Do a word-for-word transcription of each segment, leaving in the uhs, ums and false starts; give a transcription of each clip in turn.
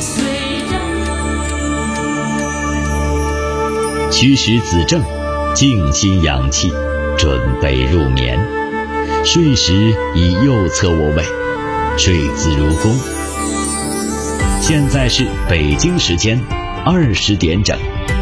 驱使子正，静心养气，准备入眠。睡时以右侧卧位，睡姿如弓。现在是北京时间二十点整。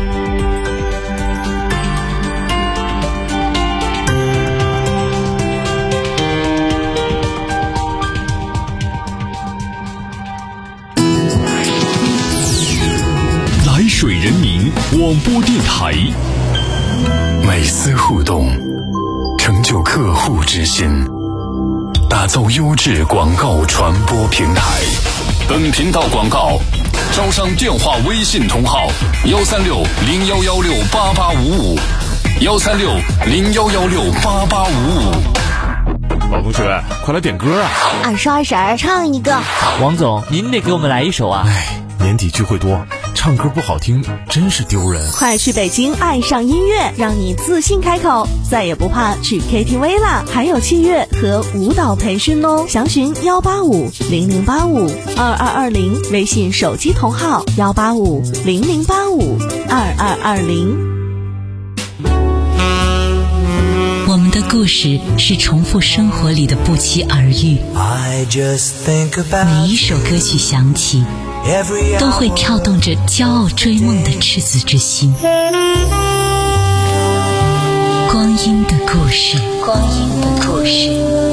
来水人民广播电台， 每丝互动，成就客户之心，打造优质广告传播平台。本频道广告招商电话微信同号：幺三六零幺幺六八八五五，幺三六零幺幺六八八五五。 老同学，快来点歌啊！ 二十二婶儿唱一个。 王总，您得给我们来一首啊！ 哎，年底聚会多，唱歌不好听真是丢人。 快去北京爱上音乐，让你自信开口，再也不怕去 K T V 啦！还有器乐和舞蹈培训哦，详询幺八五零零八五二二二零，微信手机同号幺八五零零八五二二二零。 我们的故事是重复生活里的不期而遇，每一首歌曲响起都会跳动着骄傲追梦的赤子之心。光阴的故事，光阴的故事。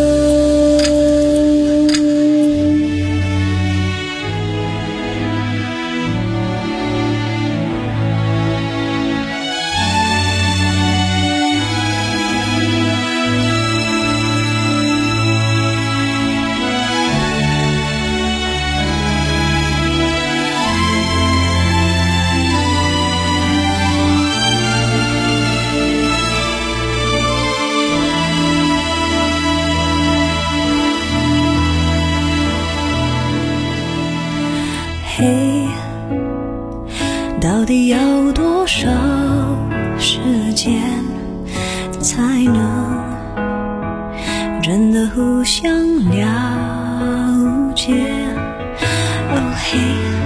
嘿，到底要多少时间才能真的互相了解？哦嘿，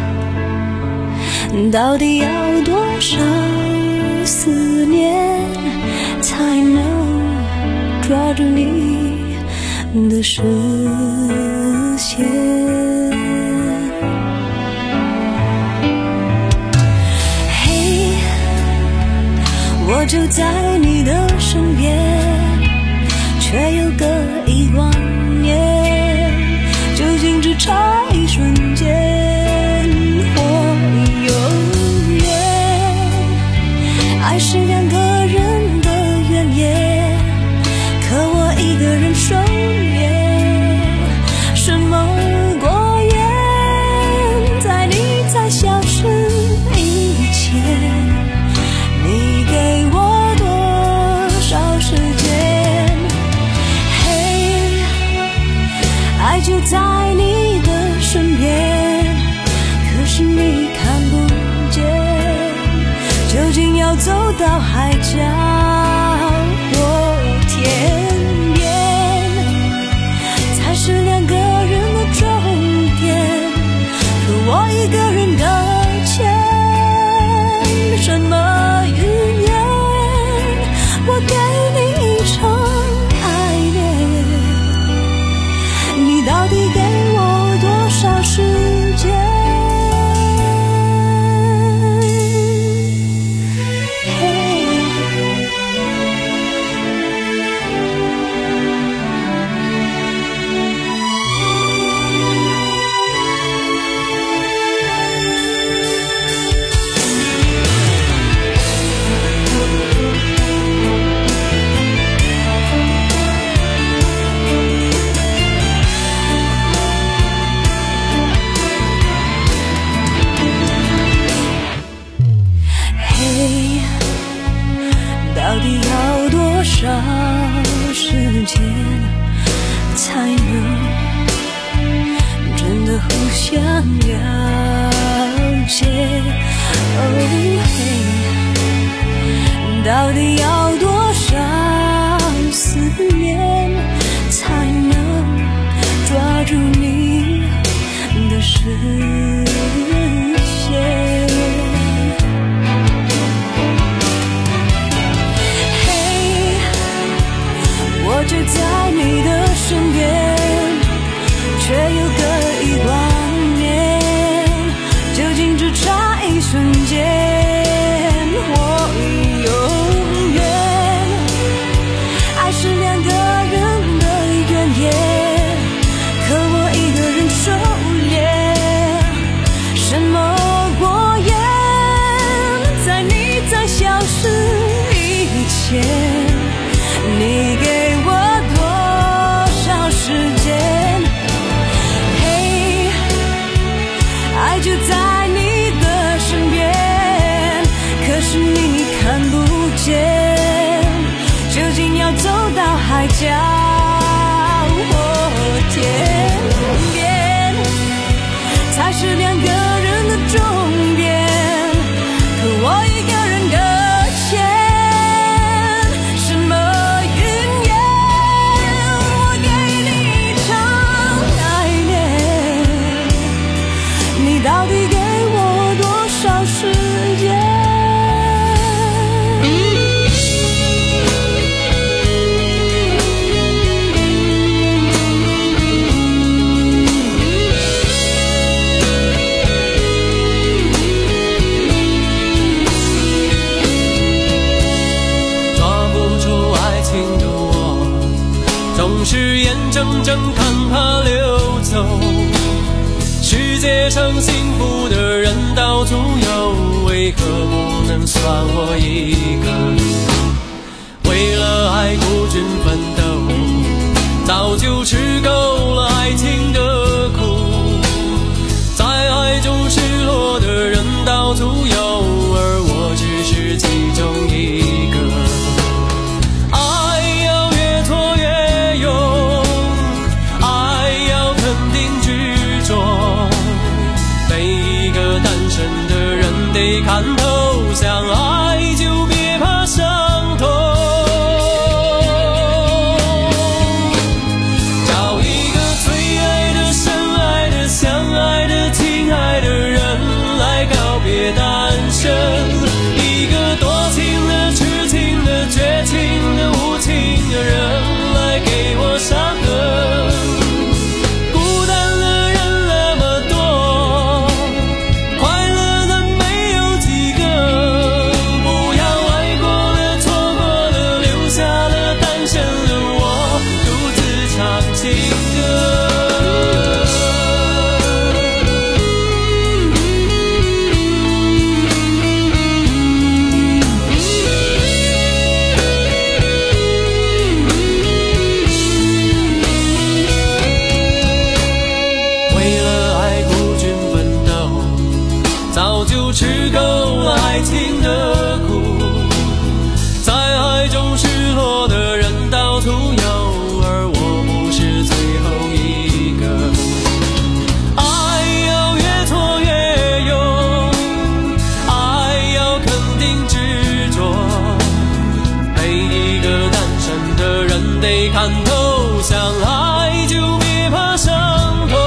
到底要多少思念才能抓住你的视线？我就在你的身边，却又隔一光年，究竟只差一瞬间或永远？爱是两个人的原野，可我一个人守夜，什么果园在你才消失以前，你给我多少时间？嘿，爱就在你的身边，可是你看不见，究竟要走到海角或天边，才是两个人的终点，可我一个人搁浅，什么语言我给你一场爱恋，你到底给我多少时间？到底要多少时间才能真的互相了解？哦嘿，到底要多少思念才能抓住你的视小世界。 是眼睁睁看它流走，世界上幸福的人到处有，为何不能算我一个？为了爱孤军奋斗，早就吃够了爱情的苦，在爱中失落的人到处有，而我只是其中一个。得看透，相爱就别怕伤痛。找一个最爱的、深爱的、相爱的、亲爱的人来告别单身，一个多情的、痴情的、绝情的、无情的人来给我伤痕。吃够了爱情的苦，在爱中失落的人到处有，而我不是最后一个。爱要越挫越勇，爱要肯定执着，每一个单身的人得看透，相爱就别怕伤痛。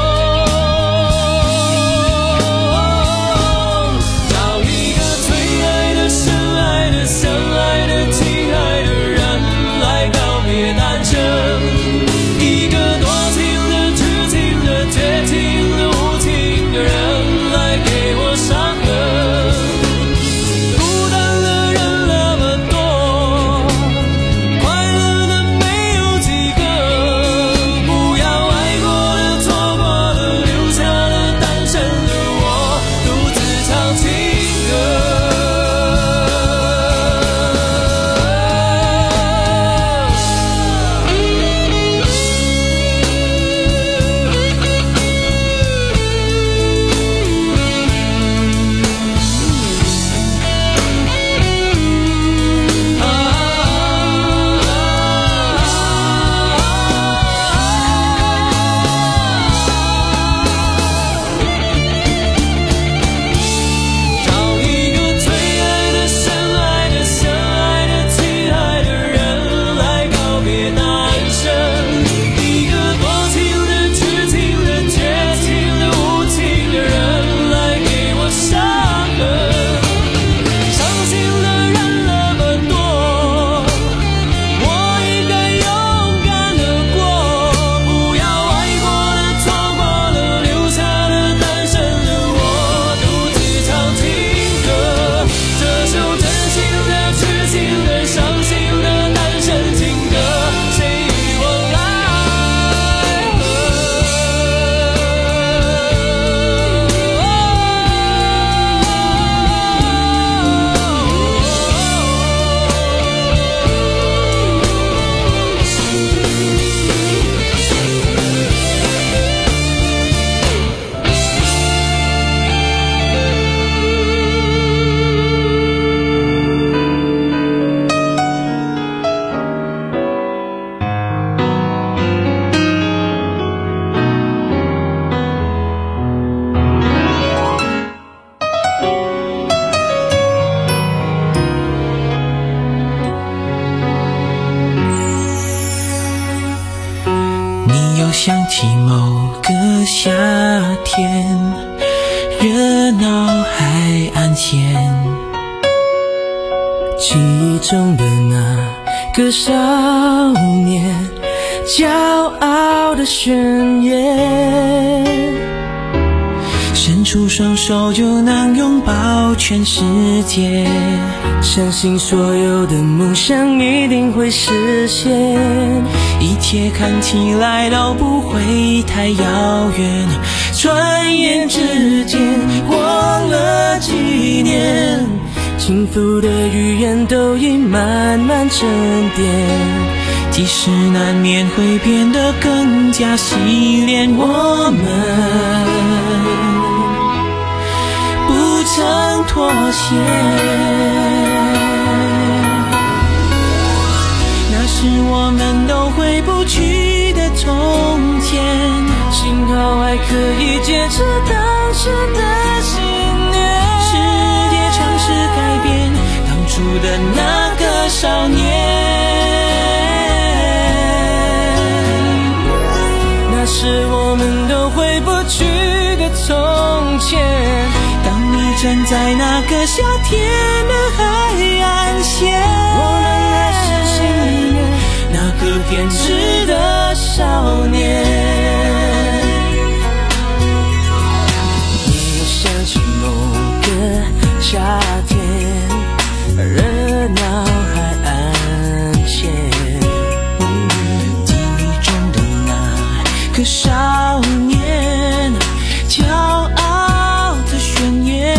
一个多情的、痴情的、绝情的、无情的人来给我伤痕。孤单的人那么多，快乐的没有几个，不要爱过的、错过的、留下了单身的我，独自唱情歌。 想起某个夏天，热闹还安现，记忆中的那个少年，骄傲的宣言，伸出双手就能拥抱全世界，相信所有的梦想一定会实现，一切看起来都不会太遥远，转眼之间过了几年，幸福的语言都已慢慢沉淀，即使难免会变得更加洗练，我们不曾妥协，那是我们都回不去的从前，幸好还可以坚持当时的信念，世界尝试改变当初的那个少年，那是我们都回不去的从前，当你站在那个夏天的海岸线，我们还是心里面那个偏执的少年。你想起某个夏天，热闹海岸线，记忆中的那个少年，骄傲的宣言，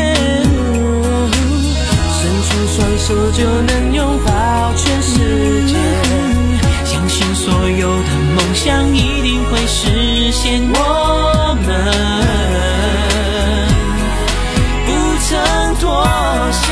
伸出双手就能拥抱全世界，相信所有的梦想一定会实现，我们不曾妥协，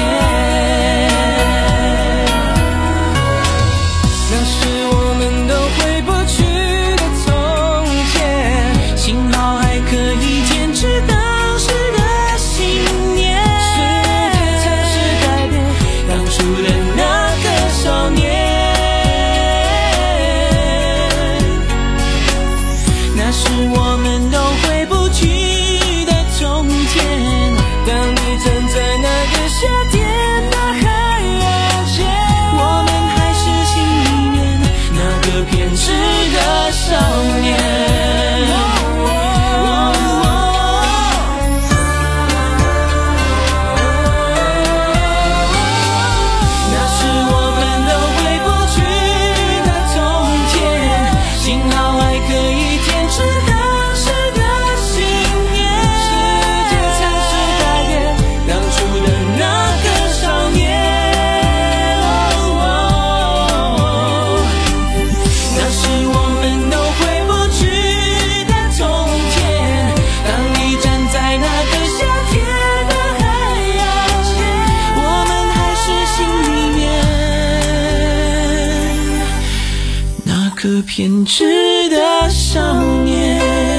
那是我们都回不去的从前，幸好还可以坚持当时的信念，世界尝试改变当初的那个少年，那是我们都回不去的从前，当你站在那个夏天的海岸线，我们还是心里面那个偏执的少年，个偏执的少年。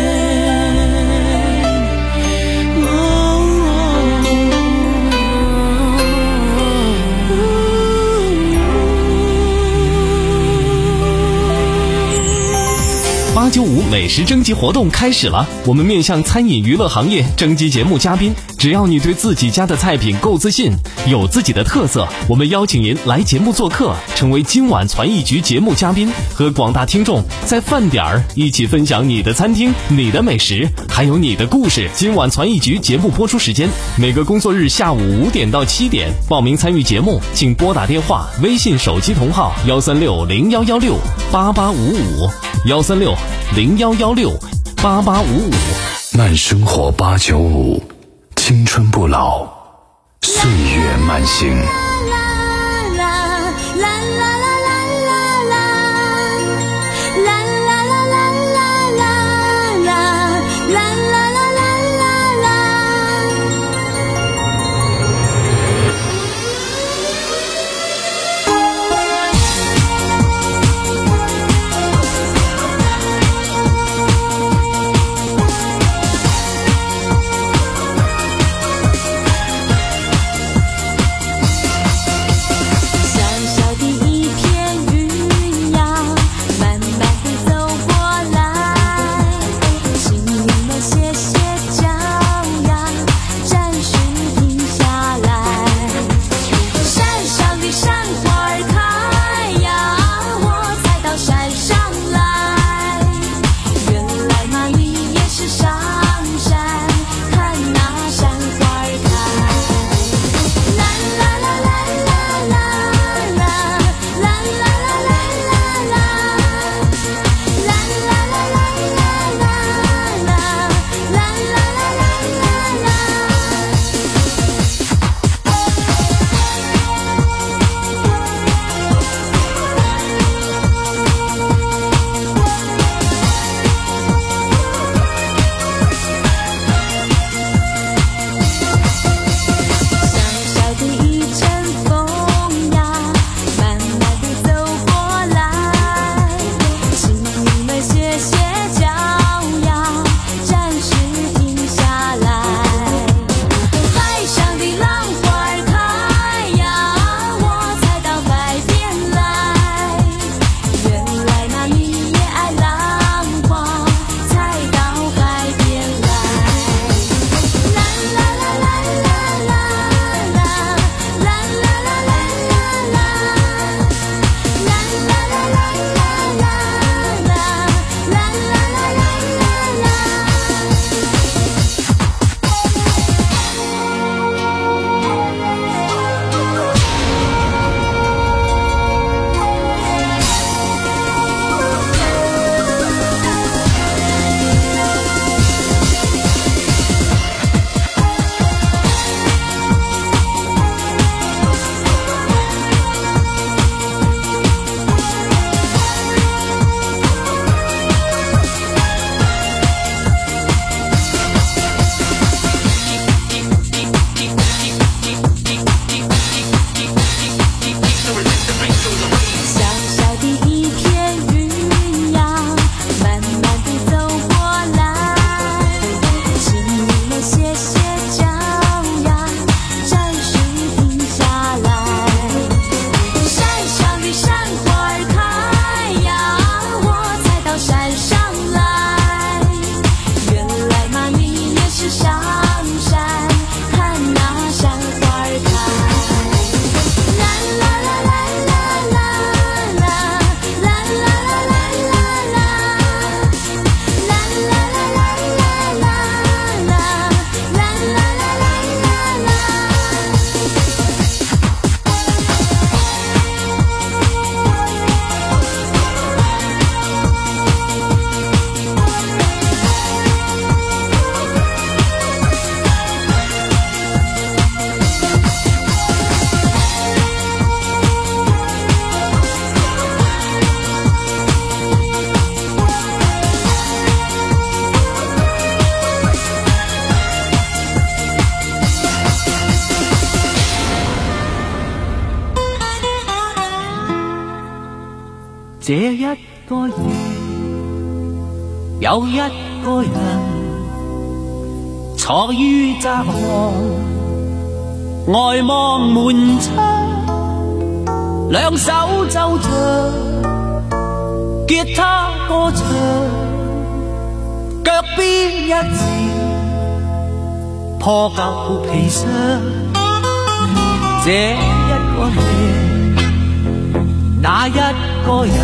八九五美食征集活动开始了，我们面向餐饮娱乐行业征集节目嘉宾，只要你对自己家的菜品够自信，有自己的特色，我们邀请您来节目做客，成为今晚传艺局节目嘉宾，和广大听众在饭点儿一起分享你的餐厅、你的美食，还有你的故事。今晚传艺局节目播出时间每个工作日下午五点到七点，报名参与节目请拨打电话、微信手机同号幺三六零幺幺六八八五五幺三六零幺幺六八八五五。 慢生活八九五，青春不老，岁月慢行。 這一個夜，有一個人坐於窄巷，外望門窗，兩手奏着吉他歌唱，腳邊一字破舊皮箱，這一個夜，那一個人，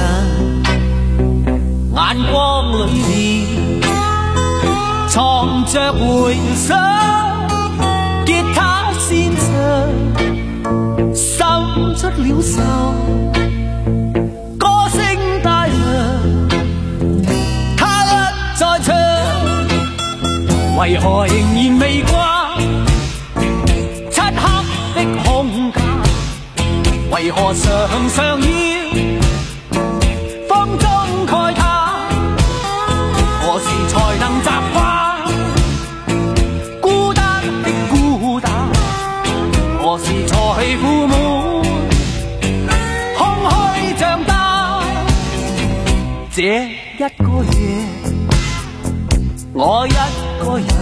眼光裏面藏着回想，吉他先生滲出了愁，歌聲帶亮，他一再唱，為何仍然未掛漆黑的空間，為何常常要風中慨嘆，何時才能習慣孤單的孤單，何時才負滿空虛長大，這一個夜，我一個人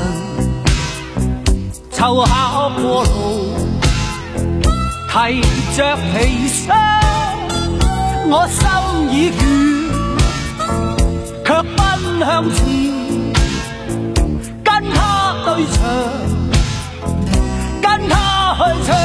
湊巧過路，提着皮箱，我心已倦，卻奔向前，跟他對唱，跟他去唱。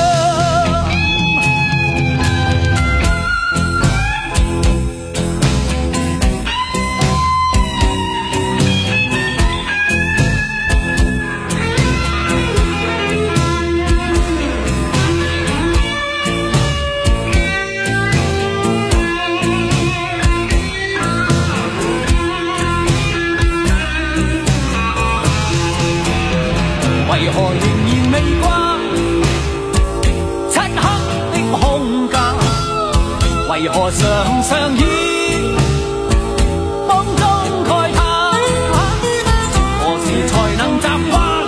為何仍然未慣漆黑的空間，為何常常以風中慨嘆，何時才能習慣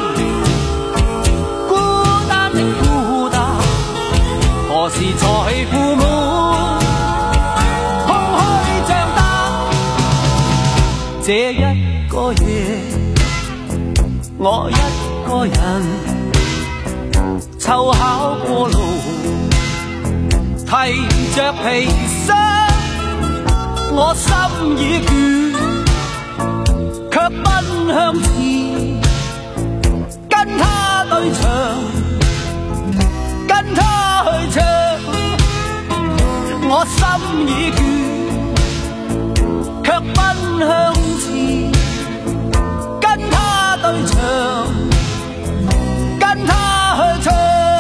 孤單的孤單，何時才負滿空虛長大，這一個夜，我一個人湊巧過路，提着皮箱，我心已倦，卻奔向前，跟他對唱，跟他去唱，我心已倦，卻奔向前，跟他對唱，跟他去唱。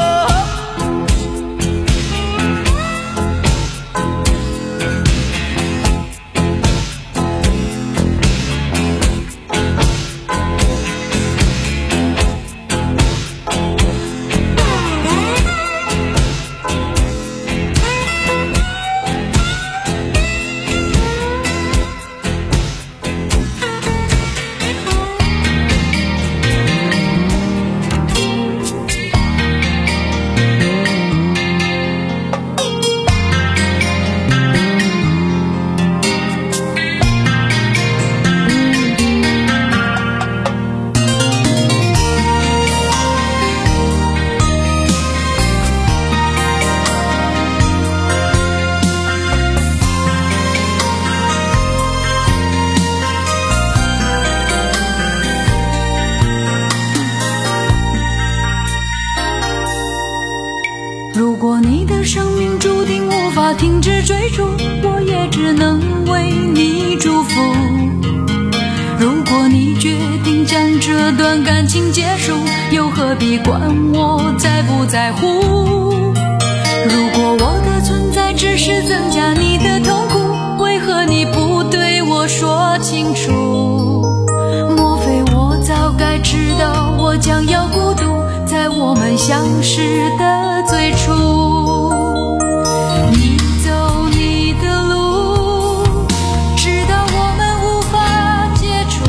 如果你的生命注定无法停止追逐，我也只能为你祝福。如果你决定将这段感情结束，又何必管我在不在乎？如果我的存在只是增加你的痛苦，为何你不对我说清楚？莫非我早该知道我将要孤独，在我们相识的最初。你走你的路，直到我们无法接触，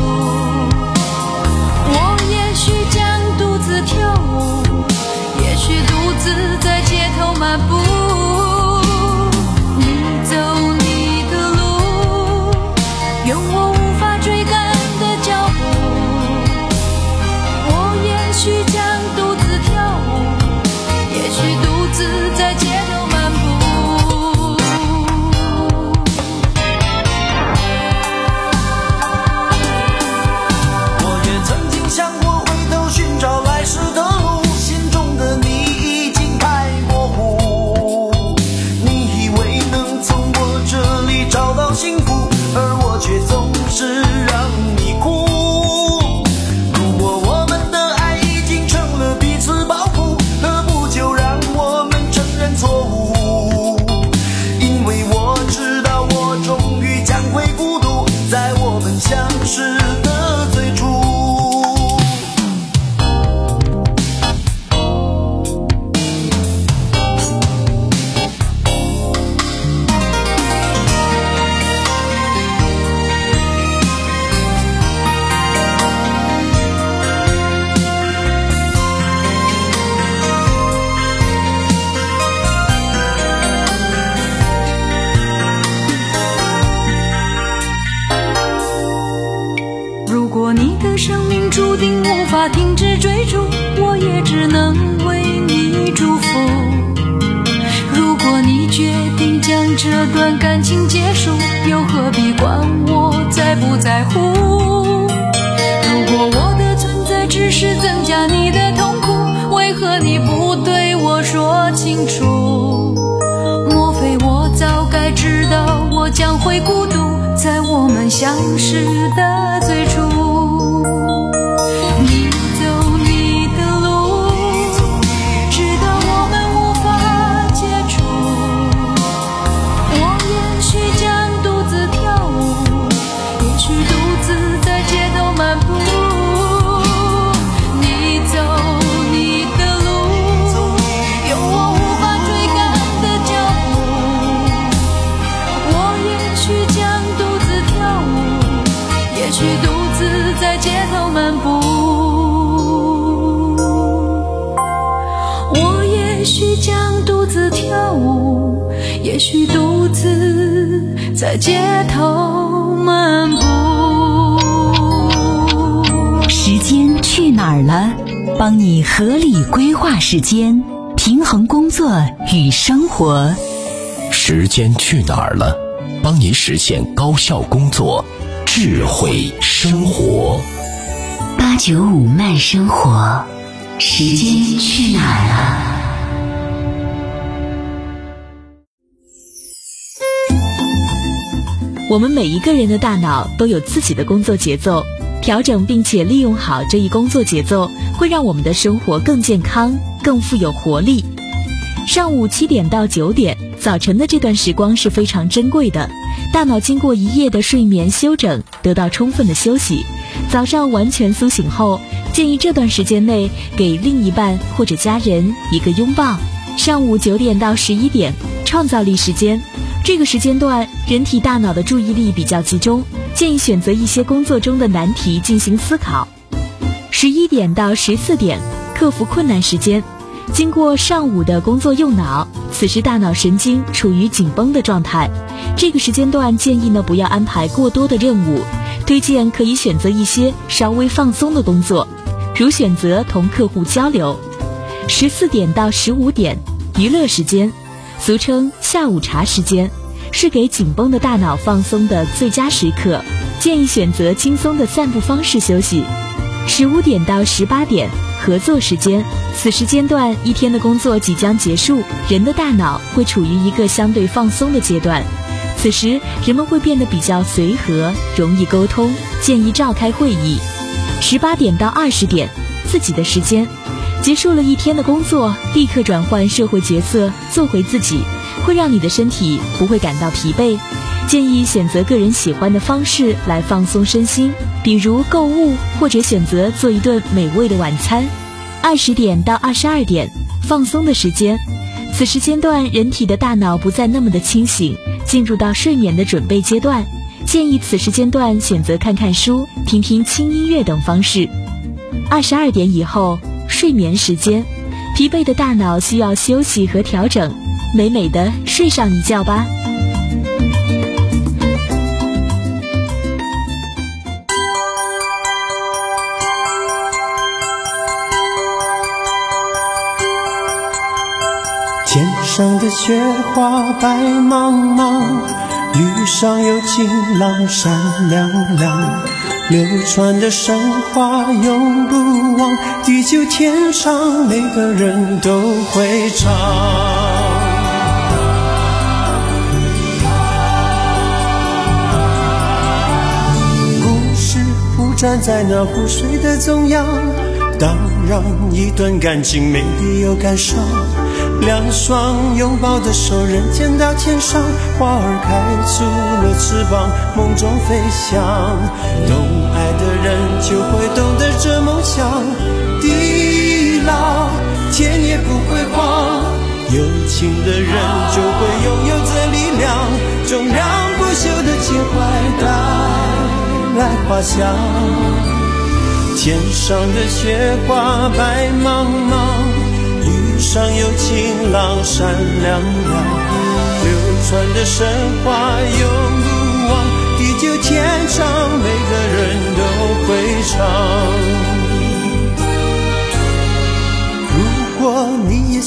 我也许将独自跳舞，也许独自在街头漫步。你走你的路， 只能为你祝福。如果你决定将这段感情结束，又何必管我在不在乎？如果我的存在只是增加你的痛苦，为何你不对我说清楚？莫非我早该知道我将会孤独，在我们相识的最初。你走你的路，直到我们无法接触。我也许将独自跳舞，也许独自在街头漫步。你走你的路，有我无法追赶的脚步。我也许将独自跳舞，也许独自在街头漫步。我也许将独自跳舞，也许独自在街头漫步。 时间去哪儿了？帮你合理规划时间，平衡工作与生活。 时间去哪儿了？帮你实现高效工作，智慧生活。 八九五慢生活，时间去哪儿了？ 我们每一个人的大脑都有自己的工作节奏，调整并且利用好这一工作节奏，会让我们的生活更健康，更富有活力。上午七点到九点，早晨的这段时光是非常珍贵的，大脑经过一夜的睡眠休整，得到充分的休息。早上完全苏醒后，建议这段时间内给另一半或者家人一个拥抱。上午九点到十一点，创造力时间，这个时间段人体大脑的注意力比较集中，建议选择一些工作中的难题进行思考。十一点到十四点，克服困难时间，经过上午的工作用脑，此时大脑神经处于紧绷的状态，这个时间段建议呢不要安排过多的任务，推荐可以选择一些稍微放松的工作，如选择同客户交流。十四点到十五点，娱乐时间，俗称下午茶时间，是给紧绷的大脑放松的最佳时刻，建议选择轻松的散步方式休息。十五点到十八点，合作时间，此时间段一天的工作即将结束，人的大脑会处于一个相对放松的阶段，此时人们会变得比较随和，容易沟通，建议召开会议。十八点到二十点，自己的时间，结束了一天的工作，立刻转换社会角色，做回自己，会让你的身体不会感到疲惫。建议选择个人喜欢的方式来放松身心，比如购物，或者选择做一顿美味的晚餐。二十点到二十二点，放松的时间，此时间段人体的大脑不再那么的清醒，进入到睡眠的准备阶段，建议此时间段选择看看书，听听轻音乐等方式。二十二点以后，睡眠时间，疲惫的大脑需要休息和调整，美美的睡上一觉吧。 天上的雪花白茫茫，雨上有晴朗闪亮亮，流传的神话永不忘，地久天长，每个人都会唱。故事铺展在那湖水的中央，当然一段感情没必有感伤，两双拥抱的手，人间到天上，花儿开出了翅膀，梦中飞翔。懂爱的人就会懂得这梦想，地老天也不会荒，有情的人就会拥有这力量，总让不朽的情怀带来花香。天上的雪花白茫茫，雨上有晴朗闪亮亮，流传的神话永不忘，地久天长，每个人都会唱。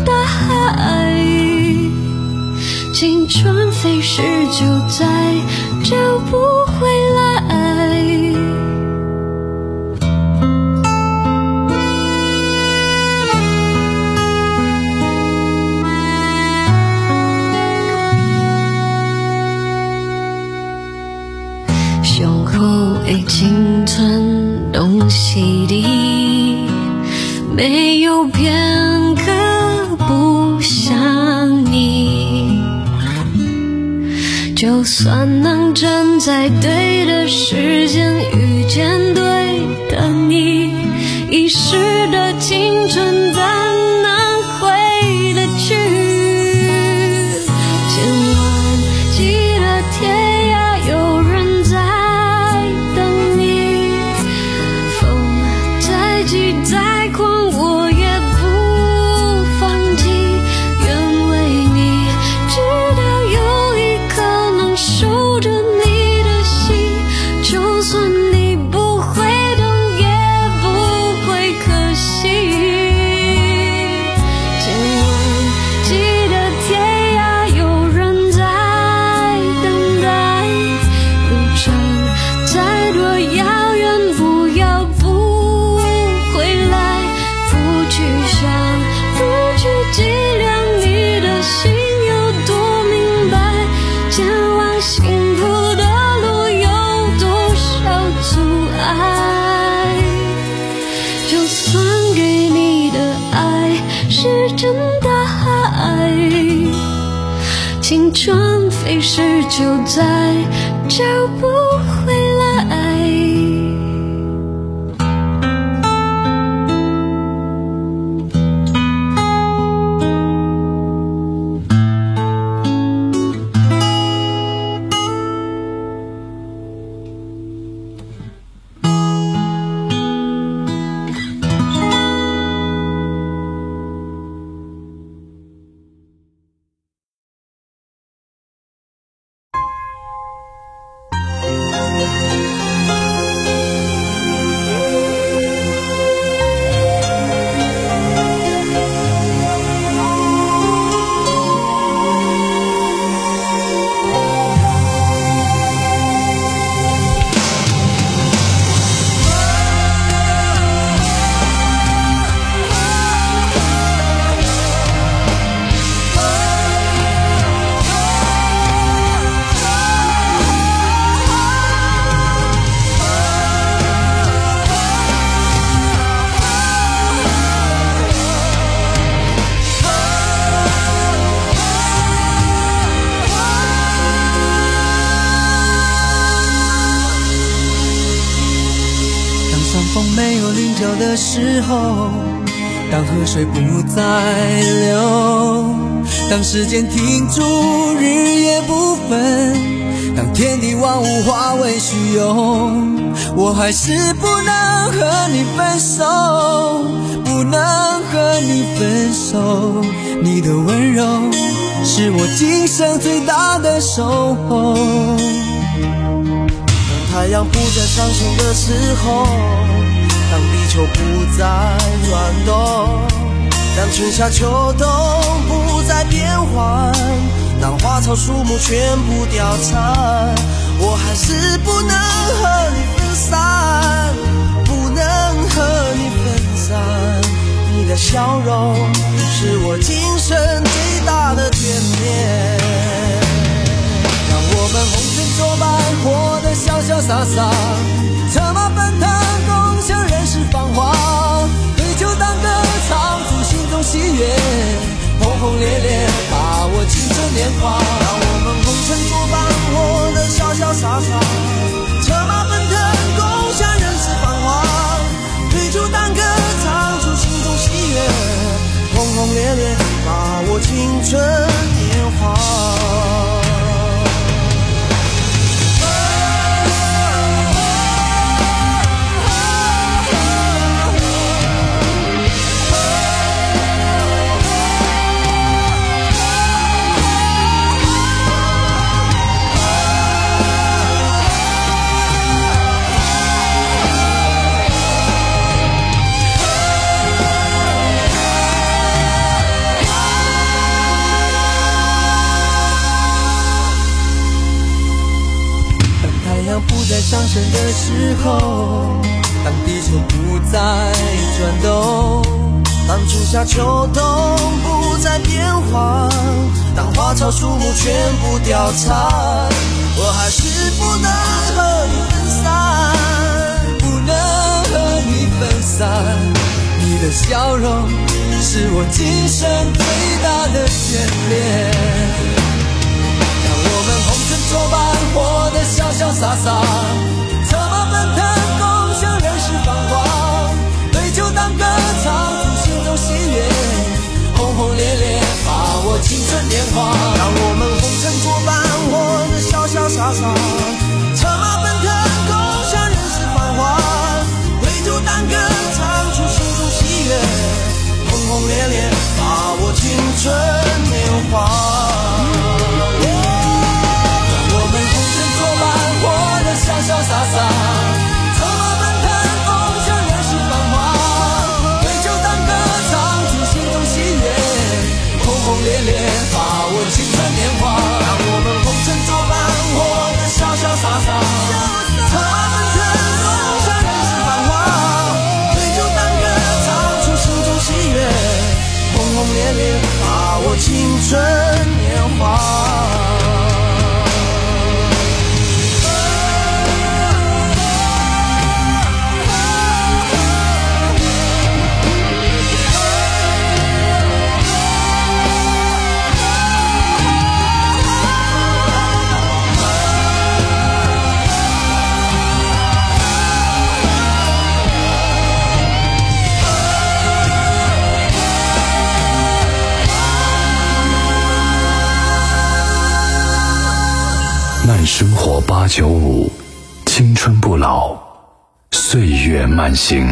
大海，青春飞逝就再找不回来。胸口已经寸东西地，没有片刻不想你。就算能站在对的时间遇见对的你，遗失的青春怎能回得去？千万记得天涯有人在等你，风再急再狂我也不放弃，愿为你知道有一颗能守着你的心，就算你不会懂也不会可惜。千万记得天涯有人在等待，路程再多遥远不要不回来，不去想不去计量你的心有多明白，前往幸福的路有多少阻碍。就算给你的爱是真大海，青春飞逝就再找不回来。 没有棱角的时候，当河水不再流，当时间停住，日夜不分，当天地万物化为虚有，我还是不能和你分手，不能和你分手。你的温柔是我今生最大的守候。当太阳不再上升的时候，当地球不再转动，当春夏秋冬不再变换，当花草树木全部凋残，我还是不能和你分散，不能和你分散。你的笑容是我今生最大的眷恋，让我们红尘作伴，活得潇潇洒洒，策马奔腾共享人世繁华，对酒当歌唱出心中喜悦，轰轰烈烈把握青春年华，让我们红尘作伴，活得潇潇洒洒，策马奔腾共享人世繁华，对酒当歌唱出心中喜悦，轰轰烈烈把握青春年华。 上升的时候，当地球不再转动，当春夏秋冬不再变化，当花草树木全部凋残，我还是不能和你分散，不能和你分散。你的笑容是我今生最大的眷恋，让我们红尘作伴，活得潇潇洒洒，策马奔腾，共享人世繁华，对酒当歌，唱出心中喜悦，轰轰烈烈把握青春年华，让我们红尘作伴，活得潇潇洒洒，策马奔腾，共享人世繁华，对酒当歌，唱出心中喜悦，轰轰烈烈把握青春年华，让我们红尘作伴，活得潇潇洒洒，策马奔腾，共享人世繁华，对酒当歌，唱出心中喜悦，轰轰烈烈把握青春年华，让我们红尘作伴，活得潇潇洒洒，策马奔腾，共享人世繁华，对酒当歌，唱出心中喜悦，轰轰烈烈把握青春年华。 慢生活八九五，青春不老，岁月慢行。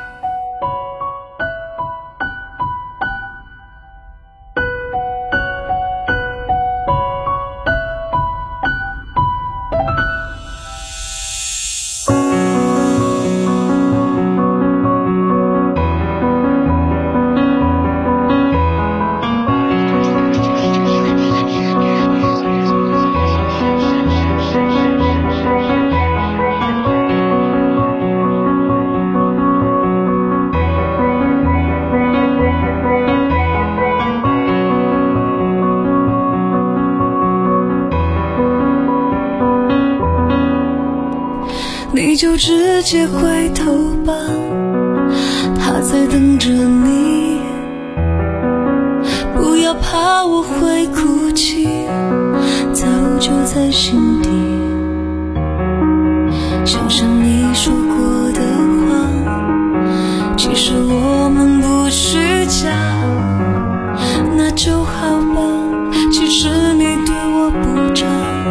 你就直接回头吧，他在等着你，不要怕我会哭泣，早就在心底。想想你说过的话，其实我们不虚假，那就好吧，其实你对我不差，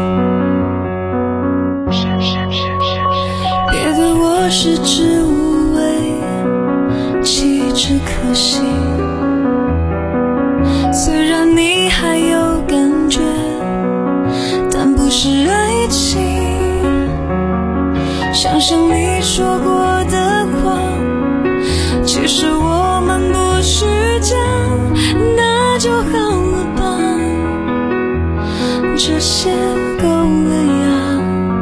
我食之无味，弃之可惜。虽然你还有感觉，但不是爱情。想想你说过的话，其实我们不虚假，那就好了吧，这些够了呀。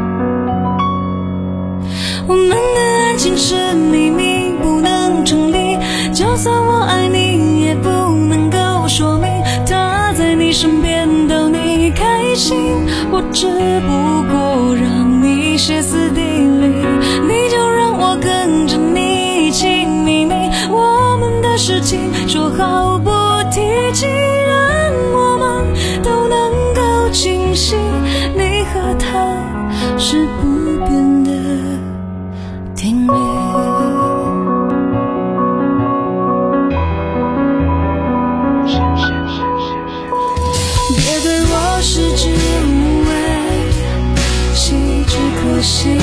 我们的爱情是秘密，不能成立，就算我爱你也不能够说明他在你身边逗你开心，我只不过让你歇斯底里，你就让我跟着你一起秘密，我们的事情说好不提起，让我们都能够清晰，你和他是不变的定律。别对我食之无味，弃之可惜。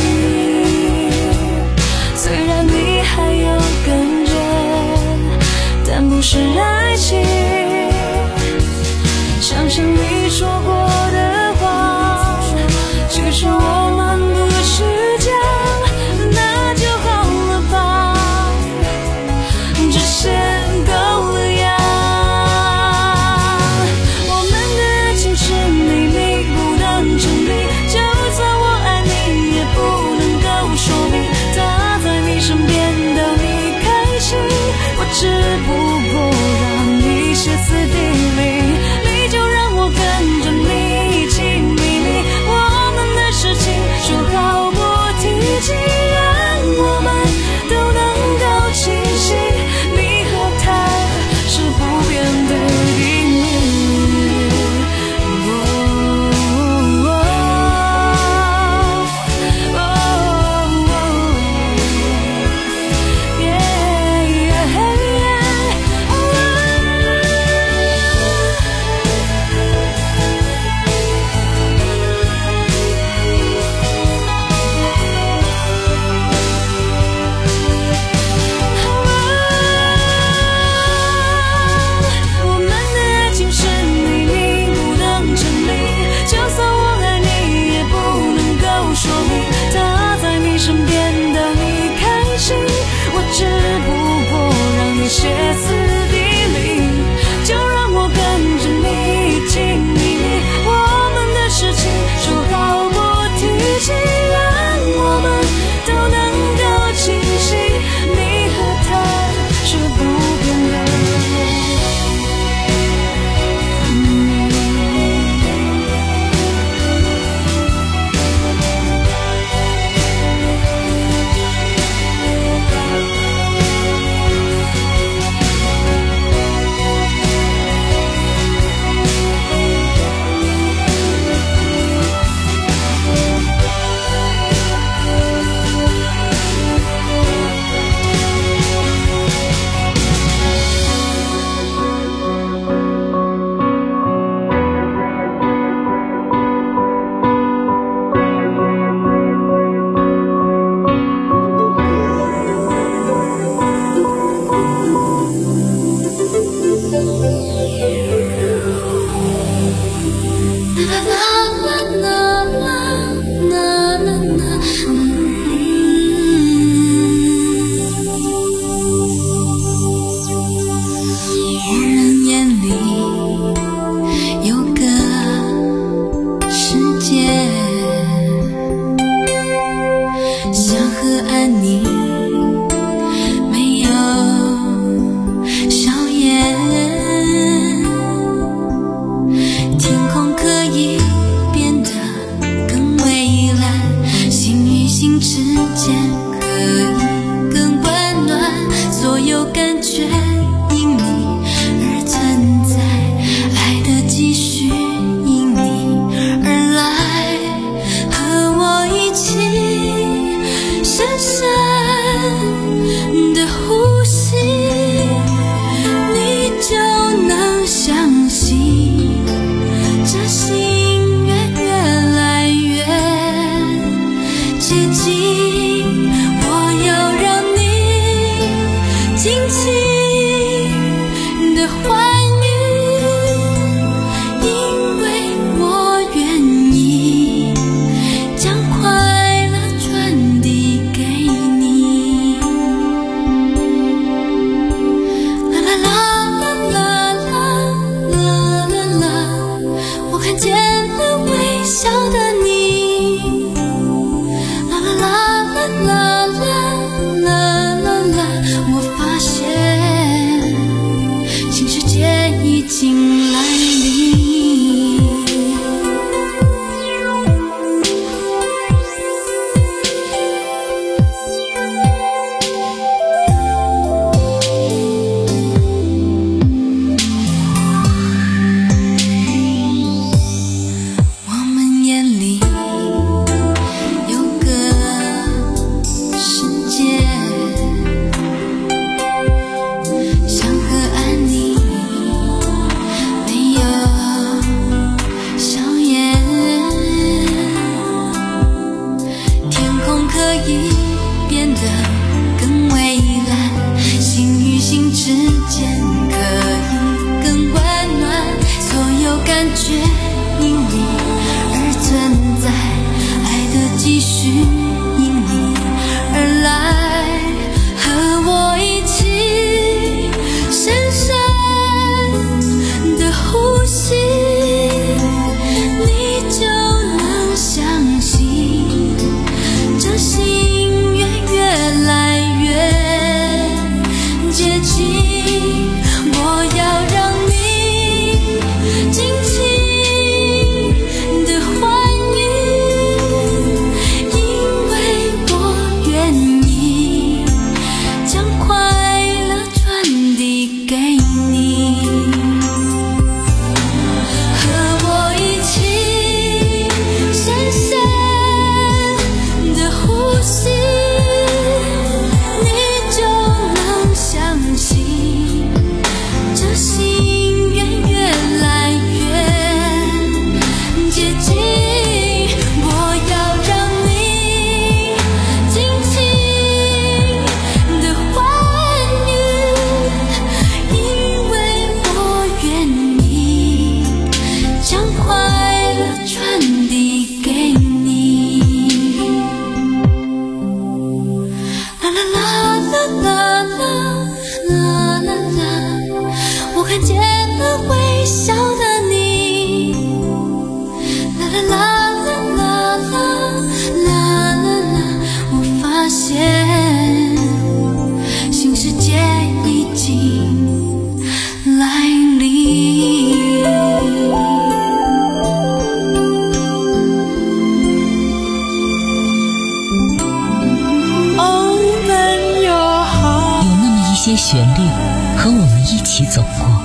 心越越来越接近，我要让你尽情的欢旋律和我们一起走过，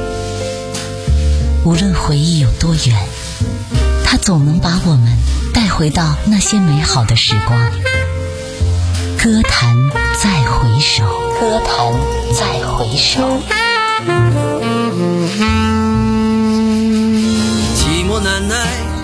无论回忆有多远，它总能把我们带回到那些美好的时光。歌坛再回首，歌坛再回首。 寂寞难耐，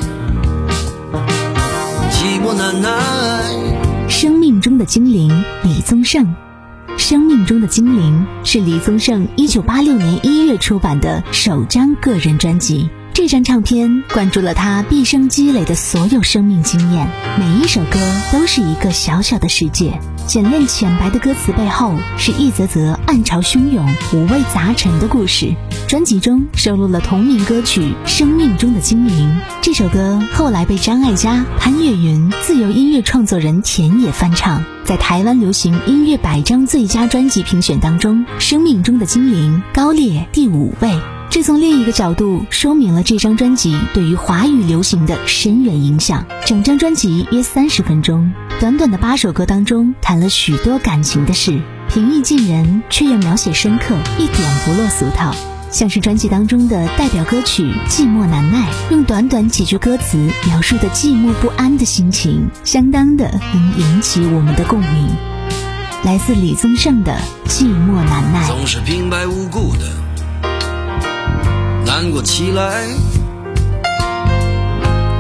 寂寞难耐。 生命中的精灵，李宗盛。生命中的精灵是李宗盛一九八六年一月出版的首张个人专辑。这张唱片灌注了他毕生积累的所有生命经验，每一首歌都是一个小小的世界。简练浅白的歌词背后，是一则则暗潮汹涌、五味杂陈的故事。专辑中收录了同名歌曲《生命中的精灵》，这首歌后来被张艾嘉、潘越云、自由音乐创作人田野翻唱，在台湾流行音乐百张最佳专辑评选当中，《生命中的精灵》高列第五位。这从另一个角度说明了这张专辑对于华语流行的深远影响。整张专辑约三十分钟，短短的八首歌当中谈了许多感情的事，平易近人，却又描写深刻，一点不落俗套。像是专辑当中的代表歌曲《寂寞难耐》，用短短几句歌词描述的寂寞不安的心情，相当的能引起我们的共鸣。来自李宗盛的《寂寞难耐》。 总是平白无故的难过起来，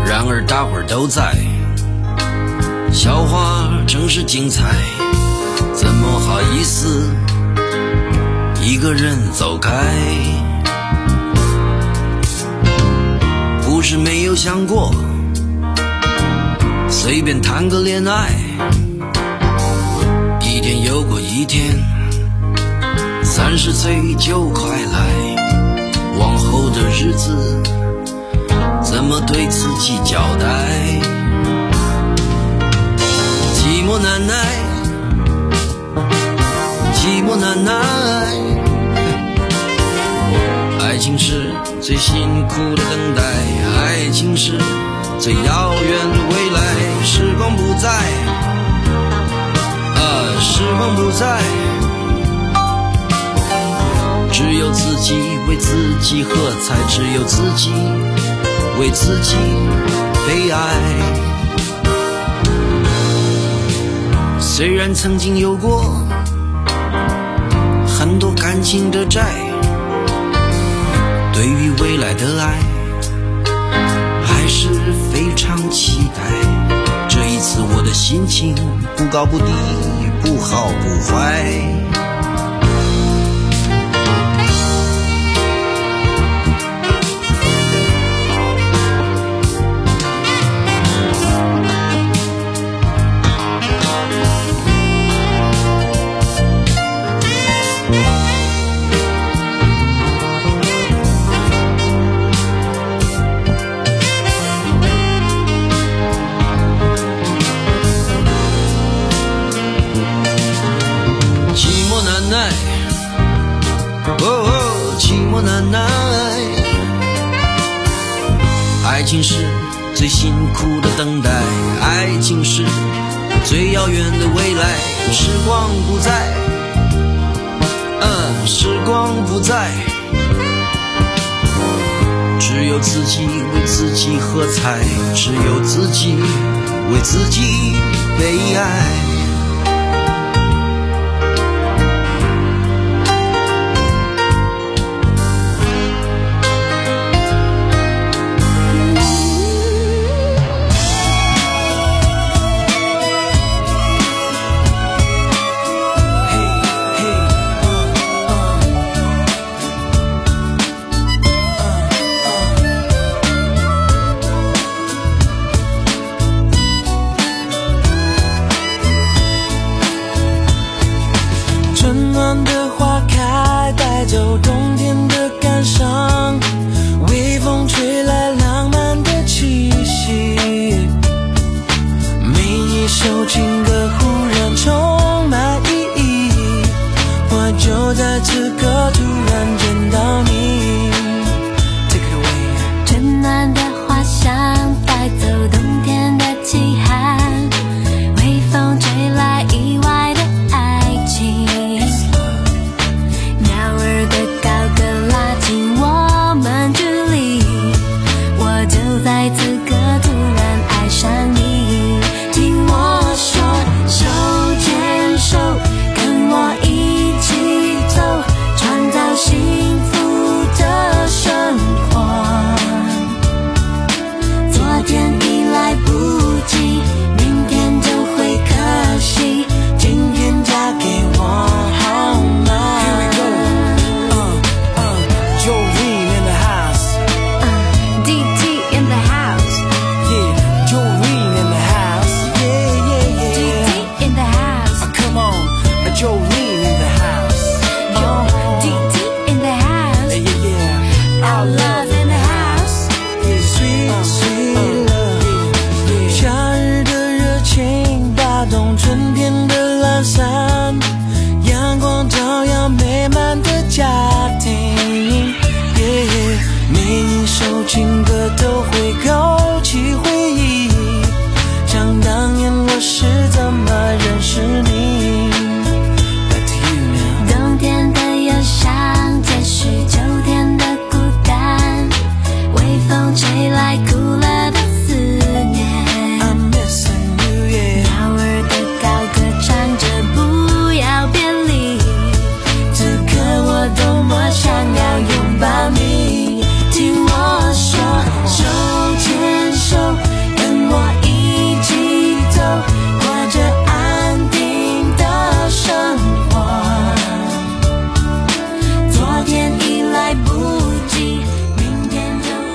然而大伙儿都在，笑话正是精彩，怎么好意思一个人走开？不是没有想过随便谈个恋爱，一天又过一天，三十岁就快来，往后的日子怎么对自己交代？寂寞难耐，寂寞难耐，爱情是最辛苦的等待，爱情是最遥远的未来。时光不在，啊，时光不在，只有自己为自己喝彩，只有自己为自己悲哀。虽然曾经有过很多感情的债，对于未来的爱还是非常期待。这一次我的心情不高不低，不好不坏。爱情是最辛苦的等待，爱情是最遥远的未来。时光不在，嗯，时光不在，只有自己为自己喝彩，只有自己为自己悲哀。